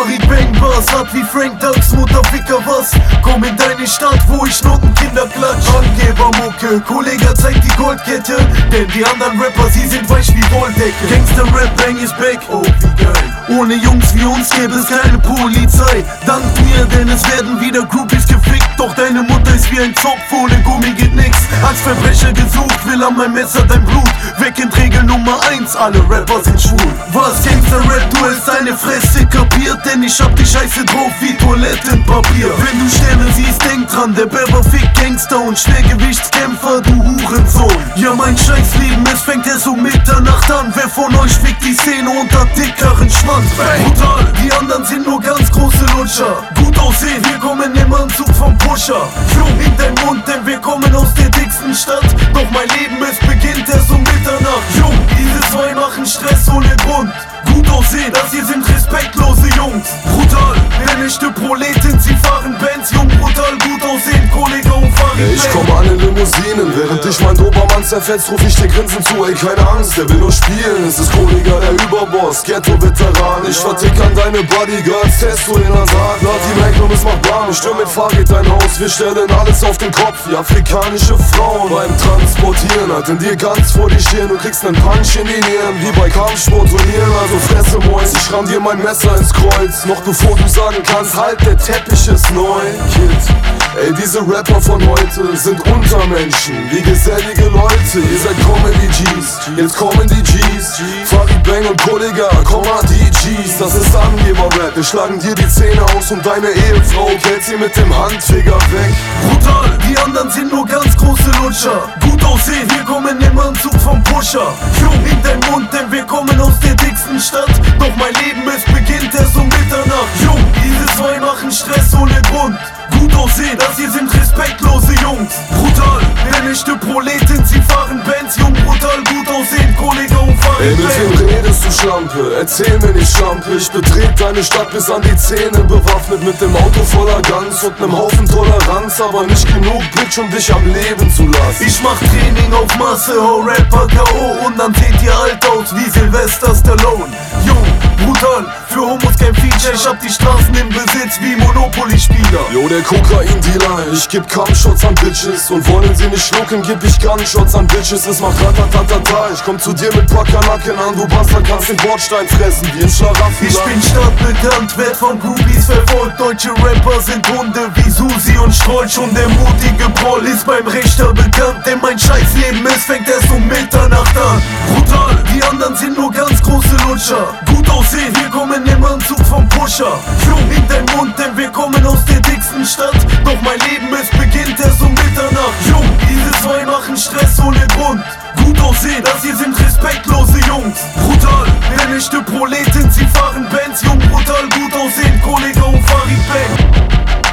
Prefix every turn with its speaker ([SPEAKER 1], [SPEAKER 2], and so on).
[SPEAKER 1] Farid Bang Bass hat wie Frank Dux Mutter Ficker was. Komm in deine Stadt, wo ich Notenkinder klatsch. Angebermucke, Kollege zeigt die Goldkette, denn die anderen Rapper, sie sind weich wie Wolldecke. Gangster-Rap, Bang is back, oh wie geil. Ohne Jungs wie uns gäbe es keine Polizei. Dank mir, denn es werden wieder Groupies gefickt. Doch deine Mutter ist wie ein Zopf, ohne Gummi geht nix. Als Verbrecher gesucht, will an meinem Messer dein Blut. Weg in Regel Nummer 1, alle Rapper sind schwul. Was Gangster-Rap, du hältst deine Fresse kapiert, denn ich hab die Scheiße drauf wie Toilettenpapier. Wenn du Sterne siehst, denk dran, der Berber fickt Gangster und Schwergewichtskämpfer, du Hurensohn. Ja, mein Scheißleben, es fängt erst um Mitternacht an. Wer von euch fickt die Szene unter dickeren Schwanz? Brutal, die anderen sind nur ganz große Lutscher. Gut aussehen, wir kommen im Anzug vom Pusher. Floh in dein Mund, denn wir kommen aus der dicksten Stadt. Doch mein Leben, es beginnt erst um Mitternacht. Jung, diese zwei machen Stress ohne Grund. Gut aussehen, das hier sind respektlose Jungs. Brutal, wer echte Proleten, sie fahren Benz. Jung, brutal, gut aussehen, Kollege und Farid.
[SPEAKER 2] Ich komm an in Limousinen, während dich mein Dobermann zerfetzt, ruf ich dir Grinsen zu, ey keine Angst, der will nur spielen. Es ist Kollege, der Überboss, Ghetto-Veteran. Ich vertick an deine Bodyguards, Testo in der Saat. Lad die Magnum, es macht Bahn, ich stürm mit Fahrrad dein Haus. Wir stellen alles auf den Kopf, wie afrikanische Frauen beim Transportieren. Halt in dir ganz vor die Stirn, du kriegst nen Punch in die Nieren, wie bei Kampfsportturnieren. Also Fresse Mäus, ich ramm dir mein Messer ins Kreuz. Noch bevor du sagen kannst, halt, der Teppich ist neu. Kid, ey, diese Rapper von heute sind Untermenschen, wie gesellige Leute. Ihr seid Comedy-Gs, jetzt kommen die Gs. Farid Bang und Kollega, die Gs. Das ist Angeber-Rap, wir schlagen dir die Zähne aus und deine Ehefrau hält sie mit dem Handfinger weg.
[SPEAKER 1] Brutal, die anderen sind nur ganz große Lutscher. Gut aussehen, wir kommen im Anzug vom Pusher. Jung in dein Mund, denn wir kommen aus der dicksten Stadt. Doch mein Leben, es beginnt erst um Mitternacht. Jung, diese zwei machen Stress ohne Grund. Gut aussehen, das hier sind respektlose Jungs. Brutal, wer echte Proleten, sie fahren Benz. Jung, brutal, gut aussehen, Kollege und Farid.
[SPEAKER 2] Ey, mit wem redest du, Schlampe? Erzähl mir nicht, Schlampe. Ich betrete deine Stadt bis an die Zähne, bewaffnet mit dem Auto voller Guns und nem Haufen Toleranz. Aber nicht genug, Bitch, um dich am Leben zu lassen.
[SPEAKER 1] Ich mach Training auf Masse, hau Rapper K.O. und dann seht ihr alt aus wie Sylvester Stallone. Jung, brutal, für Homos kein Feature. Ich hab die Straßen im Besitz wie Monopoly-Spieler.
[SPEAKER 2] Jo, der Kokain-Dealer, ich geb Kampfshots an Bitches. Und wollen sie nicht schlucken, geb ich Gunshots an Bitches. Es macht ratatatata, ich komm zu dir mit Packernacken an. Du Bastard kannst den Bordstein fressen, wie im Schlaraffen.
[SPEAKER 1] Ich bin stadtbekannt, werd von Groupies verfolgt. Deutsche Rapper sind Hunde wie Susi und Strolch. Und der mutige Proll ist beim Richter bekannt. Denn mein Scheißleben, es fängt erst um Mitternacht an. Brutal, die anderen sind nur ganz große Lutscher. Gut aussehen, wir kommen im Anzug vom Pusher. Floh in dein Mund, denn wir kommen aus der dicksten Stadt. Doch mein Leben, es beginnt erst um Mitternacht. Jung, diese zwei machen Stress ohne Grund. Gut aussehen, das hier sind respektlose Jungs. Brutal, wer echte Proleten, sie fahren Benz. Jung, brutal, gut aussehen, Kollege und Farid Bang.